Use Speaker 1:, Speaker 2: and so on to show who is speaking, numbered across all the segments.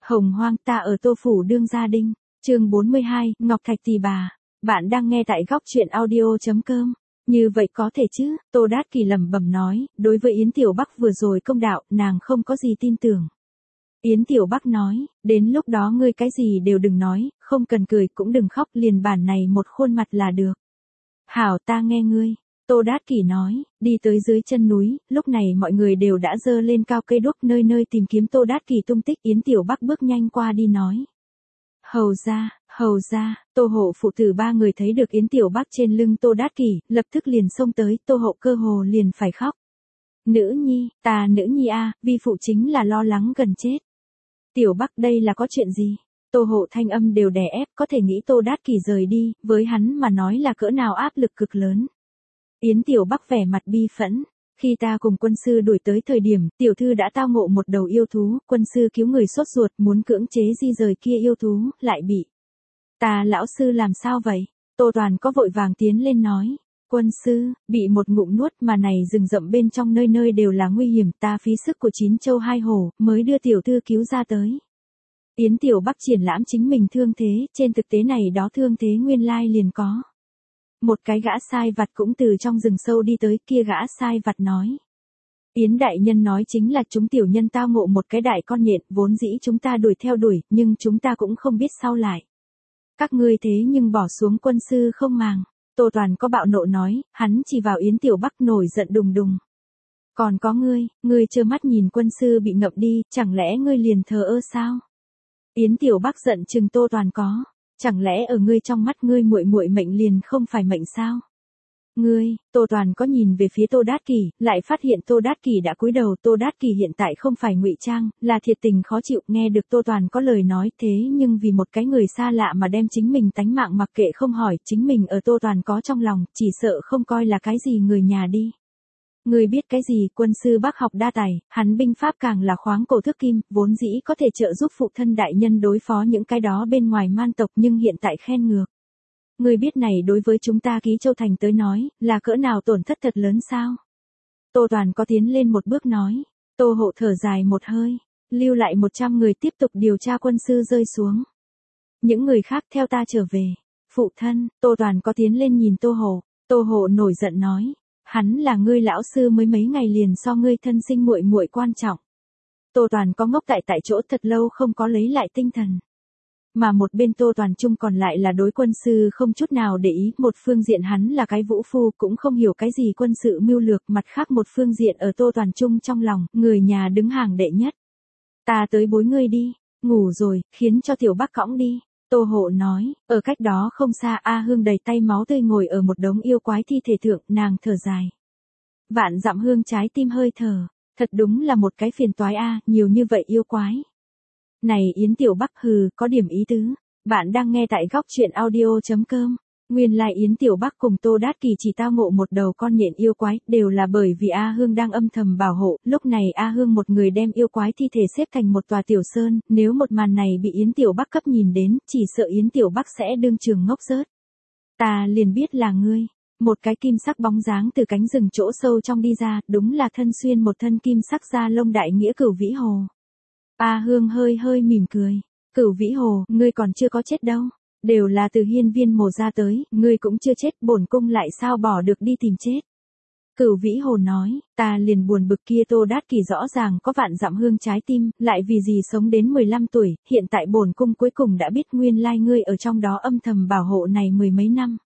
Speaker 1: Hồng hoang ta ở Tô Phủ đương gia đinh, chương 42, Ngọc Thạch Tỳ Bà. Bạn đang nghe tại góc truyện audio.com. Như vậy có thể chứ, Tô Đát Kỷ lẩm bẩm nói, đối với Yến Tiểu Bắc vừa rồi công đạo, nàng không có gì tin tưởng. Yến Tiểu Bắc nói, đến lúc đó ngươi cái gì đều đừng nói, không cần cười cũng đừng khóc, liền bản này một khuôn mặt là được. Hảo, ta nghe ngươi. Tô Đát Kỷ nói, đi tới dưới chân núi, lúc này mọi người đều đã dơ lên cao cây đuốc nơi nơi tìm kiếm Tô Đát Kỷ tung tích. Yến Tiểu Bắc bước nhanh qua đi nói. Hầu ra, Tô Hộ phụ tử ba người thấy được Yến Tiểu Bắc trên lưng Tô Đát Kỷ, lập tức liền xông tới, Tô Hộ cơ hồ liền phải khóc. Nữ nhi a, vi phụ chính là lo lắng gần chết. Tiểu Bắc đây là có chuyện gì? Tô Hộ thanh âm đều đè ép, có thể nghĩ Tô Đát Kỷ rời đi, với hắn mà nói là cỡ nào áp lực cực lớn. Yến Tiểu Bắc vẻ mặt bi phẫn, khi ta cùng quân sư đuổi tới thời điểm, tiểu thư đã tao ngộ một đầu yêu thú, quân sư cứu người sốt ruột muốn cưỡng chế di rời kia yêu thú, lại bị. Ta lão sư làm sao vậy? Tô Toàn có vội vàng tiến lên nói, quân sư, bị một ngụm nuốt mà này rừng rậm bên trong nơi nơi đều là nguy hiểm, ta phí sức của 9 châu 2 hổ, mới đưa tiểu thư cứu ra tới. Yến Tiểu Bắc triển lãm chính mình thương thế, trên thực tế này đó thương thế nguyên lai liền có. Một cái gã sai vặt cũng từ trong rừng sâu đi tới, kia gã sai vặt nói. Yến đại nhân nói chính là chúng tiểu nhân tao ngộ một cái đại con nhện, vốn dĩ chúng ta đuổi theo đuổi, nhưng chúng ta cũng không biết sau lại. Các ngươi thế nhưng bỏ xuống quân sư không màng. Tô Toàn có bạo nộ nói, hắn chỉ vào Yến Tiểu Bắc nổi giận đùng đùng. Còn có ngươi trơ mắt nhìn quân sư bị ngậm đi, chẳng lẽ ngươi liền thờ ơ sao? Yến Tiểu Bắc giận chừng Tô Toàn có. Chẳng lẽ ở ngươi trong mắt ngươi muội muội mệnh liền không phải mệnh sao? Tô Toàn có nhìn về phía Tô Đát Kỷ, lại phát hiện Tô Đát Kỷ đã cúi đầu, Tô Đát Kỷ hiện tại không phải ngụy trang, là thiệt tình khó chịu, nghe được Tô Toàn có lời nói thế nhưng vì một cái người xa lạ mà đem chính mình tánh mạng mặc kệ không hỏi, chính mình ở Tô Toàn có trong lòng, chỉ sợ không coi là cái gì người nhà đi. Ngươi biết cái gì, quân sư Bắc học đa tài, hắn binh pháp càng là khoáng cổ thước kim, vốn dĩ có thể trợ giúp phụ thân đại nhân đối phó những cái đó bên ngoài man tộc nhưng hiện tại khen ngược. Ngươi biết này đối với chúng ta Ký Châu Thành tới nói, là cỡ nào tổn thất thật lớn sao? Tô Toàn có tiến lên một bước nói, Tô Hộ thở dài một hơi, lưu lại 100 người tiếp tục điều tra quân sư rơi xuống. Những người khác theo ta trở về. Phụ thân, Tô Toàn có tiến lên nhìn Tô Hộ nổi giận nói. Hắn là ngươi lão sư mới mấy ngày liền so ngươi thân sinh muội muội quan trọng. Tô Toàn có ngốc tại chỗ thật lâu không có lấy lại tinh thần. Mà một bên Tô Toàn Trung còn lại là đối quân sư không chút nào để ý, một phương diện hắn là cái vũ phu cũng không hiểu cái gì quân sự mưu lược, mặt khác một phương diện ở Tô Toàn Trung trong lòng, người nhà đứng hàng đệ nhất. Ta tới bối ngươi đi, ngủ rồi, khiến cho Tiểu Bắc cõng đi. Tô Hộ nói, ở cách đó không xa A Hương đầy tay máu tươi ngồi ở một đống yêu quái thi thể thượng, nàng thở dài. Vạn dặm hương trái tim hơi thở, thật đúng là một cái phiền toái a, nhiều như vậy yêu quái. Này Yến Tiểu Bắc có điểm ý tứ, bạn đang nghe tại góc truyện audio.com. Nguyên lai Yến Tiểu Bắc cùng Tô Đát Kỷ chỉ tao ngộ một đầu con nhện yêu quái, đều là bởi vì A Hương đang âm thầm bảo hộ, lúc này A Hương một người đem yêu quái thi thể xếp thành một tòa tiểu sơn, nếu một màn này bị Yến Tiểu Bắc cấp nhìn đến, chỉ sợ Yến Tiểu Bắc sẽ đương trường ngốc rớt. Ta liền biết là ngươi. Một cái kim sắc bóng dáng từ cánh rừng chỗ sâu trong đi ra, đúng là thân xuyên một thân kim sắc da lông đại nghĩa Cửu Vĩ Hồ. A Hương hơi mỉm cười. Cửu Vĩ Hồ, ngươi còn chưa có chết đâu. Đều là từ hiên viên mồ ra tới, ngươi cũng chưa chết, bổn cung lại sao bỏ được đi tìm chết. Cửu Vĩ Hồ nói, ta liền buồn bực kia Tô Đát Kỷ rõ ràng có vạn dặm hương trái tim, lại vì gì sống đến 15 tuổi, hiện tại bổn cung cuối cùng đã biết nguyên lai ngươi ở trong đó âm thầm bảo hộ này mười mấy năm.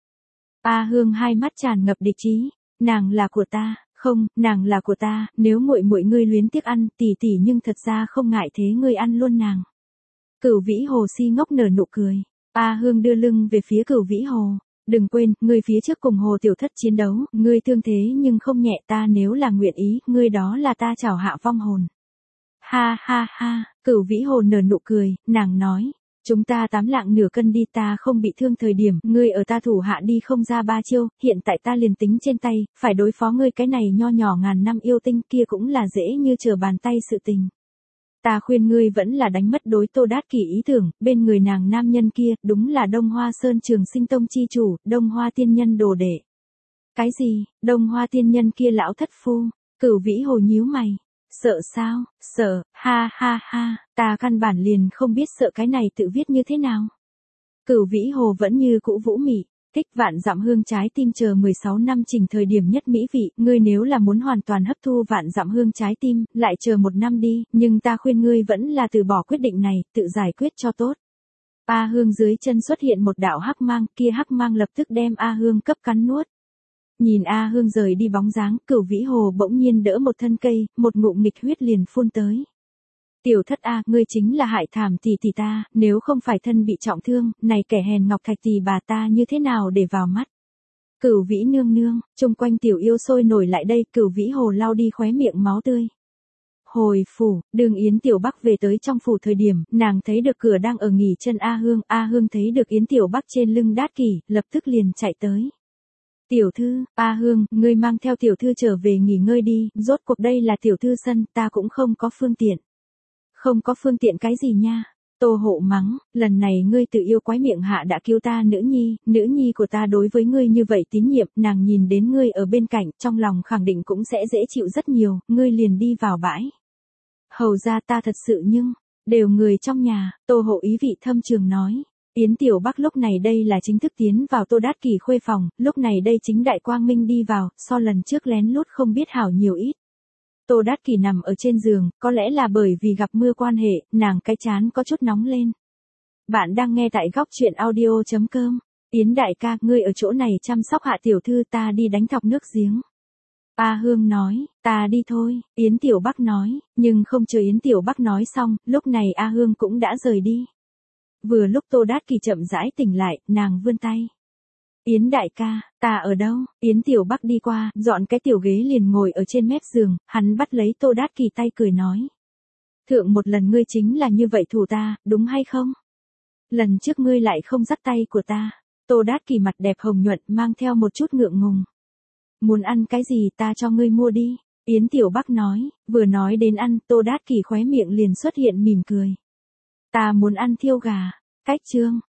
Speaker 1: A Hương hai mắt tràn ngập địch ý, nàng là của ta, không, nàng là của ta, nếu muội muội ngươi luyến tiếc ăn, tỷ nhưng thật ra không ngại thế ngươi ăn luôn nàng. Cửu Vĩ Hồ si ngốc nở nụ cười. A Hương đưa lưng về phía Cửu Vĩ Hồ, đừng quên, ngươi phía trước cùng Hồ Tiểu Thất chiến đấu, ngươi thương thế nhưng không nhẹ, ta nếu là nguyện ý, ngươi đó là ta chảo hạ vong hồn. Ha, Cửu Vĩ Hồ nở nụ cười, nàng nói, chúng ta 8 lạng nửa cân đi, ta không bị thương thời điểm, ngươi ở ta thủ hạ đi không ra 3 chiêu, hiện tại ta liền tính trên tay, phải đối phó ngươi cái này nho nhỏ ngàn năm yêu tinh kia cũng là dễ như trở bàn tay sự tình. Ta khuyên ngươi vẫn là đánh mất đối Tô Đát Kỷ ý tưởng, bên người nàng nam nhân kia, đúng là Đông Hoa Sơn Trường Sinh Tông chi chủ, Đông Hoa tiên nhân đồ đệ. Cái gì, Đông Hoa tiên nhân kia lão thất phu? Cửu Vĩ Hồ nhíu mày. Sợ sao? Sợ, ha ha ha, ta căn bản liền không biết sợ cái này tự viết như thế nào. Cửu Vĩ Hồ vẫn như cũ vũ mị, thích vạn dặm hương trái tim chờ 16 năm trình thời điểm nhất mỹ vị, ngươi nếu là muốn hoàn toàn hấp thu vạn dặm hương trái tim, lại chờ 1 năm đi, nhưng ta khuyên ngươi vẫn là từ bỏ quyết định này, tự giải quyết cho tốt. A Hương dưới chân xuất hiện một đạo hắc mang, kia hắc mang lập tức đem A Hương cấp cắn nuốt. Nhìn A Hương rời đi bóng dáng, Cửu Vĩ Hồ bỗng nhiên đỡ một thân cây, một ngụm nghịch huyết liền phun tới. Tiểu thất A, ngươi chính là hại thảm tỷ tỷ ta, nếu không phải thân bị trọng thương, này kẻ hèn Ngọc Thạch tỷ bà ta như thế nào để vào mắt. Cửu Vĩ nương nương, chung quanh tiểu yêu sôi nổi lại đây, Cửu Vĩ Hồ lau đi khóe miệng máu tươi. Hồi phủ, Đường Yến Tiểu Bắc về tới trong phủ thời điểm, nàng thấy được cửa đang ở nghỉ chân A Hương thấy được Yến Tiểu Bắc trên lưng đát kỷ, lập tức liền chạy tới. Tiểu thư, A Hương, ngươi mang theo tiểu thư trở về nghỉ ngơi đi, rốt cuộc đây là tiểu thư sân, ta cũng không có phương tiện. Không có phương tiện cái gì nha? Tô Hộ mắng, lần này ngươi tự yêu quái miệng hạ đã cứu ta nữ nhi của ta đối với ngươi như vậy tín nhiệm, nàng nhìn đến ngươi ở bên cạnh, trong lòng khẳng định cũng sẽ dễ chịu rất nhiều, ngươi liền đi vào bãi. Hầu ra ta thật sự nhưng, đều người trong nhà, Tô Hộ ý vị thâm trường nói. Yến Tiểu Bắc lúc này đây là chính thức tiến vào Tô Đát Kỷ khuê phòng, lúc này đây chính đại quang minh đi vào, so lần trước lén lút không biết hảo nhiều ít. Tô Đát Kỷ nằm ở trên giường, có lẽ là bởi vì gặp mưa quan hệ, nàng cái trán có chút nóng lên. Bạn đang nghe tại góc chuyện audio.com. Yến đại ca, ngươi ở chỗ này chăm sóc hạ tiểu thư, ta đi đánh thọc nước giếng. A Hương nói, ta đi thôi, Yến Tiểu Bắc nói, nhưng không chờ Yến Tiểu Bắc nói xong, lúc này A Hương cũng đã rời đi. Vừa lúc Tô Đát Kỷ chậm rãi tỉnh lại, nàng vươn tay. Yến đại ca, ta ở đâu? Yến Tiểu Bắc đi qua, dọn cái tiểu ghế liền ngồi ở trên mép giường, hắn bắt lấy Tô Đát Kỷ tay cười nói. Thượng một lần ngươi chính là như vậy thủ ta, đúng hay không? Lần trước ngươi lại không dắt tay của ta. Tô Đát Kỷ mặt đẹp hồng nhuận mang theo một chút ngượng ngùng. Muốn ăn cái gì ta cho ngươi mua đi. Yến Tiểu Bắc nói, vừa nói đến ăn, Tô Đát Kỷ khóe miệng liền xuất hiện mỉm cười. Ta muốn ăn thiêu gà. Cách chương.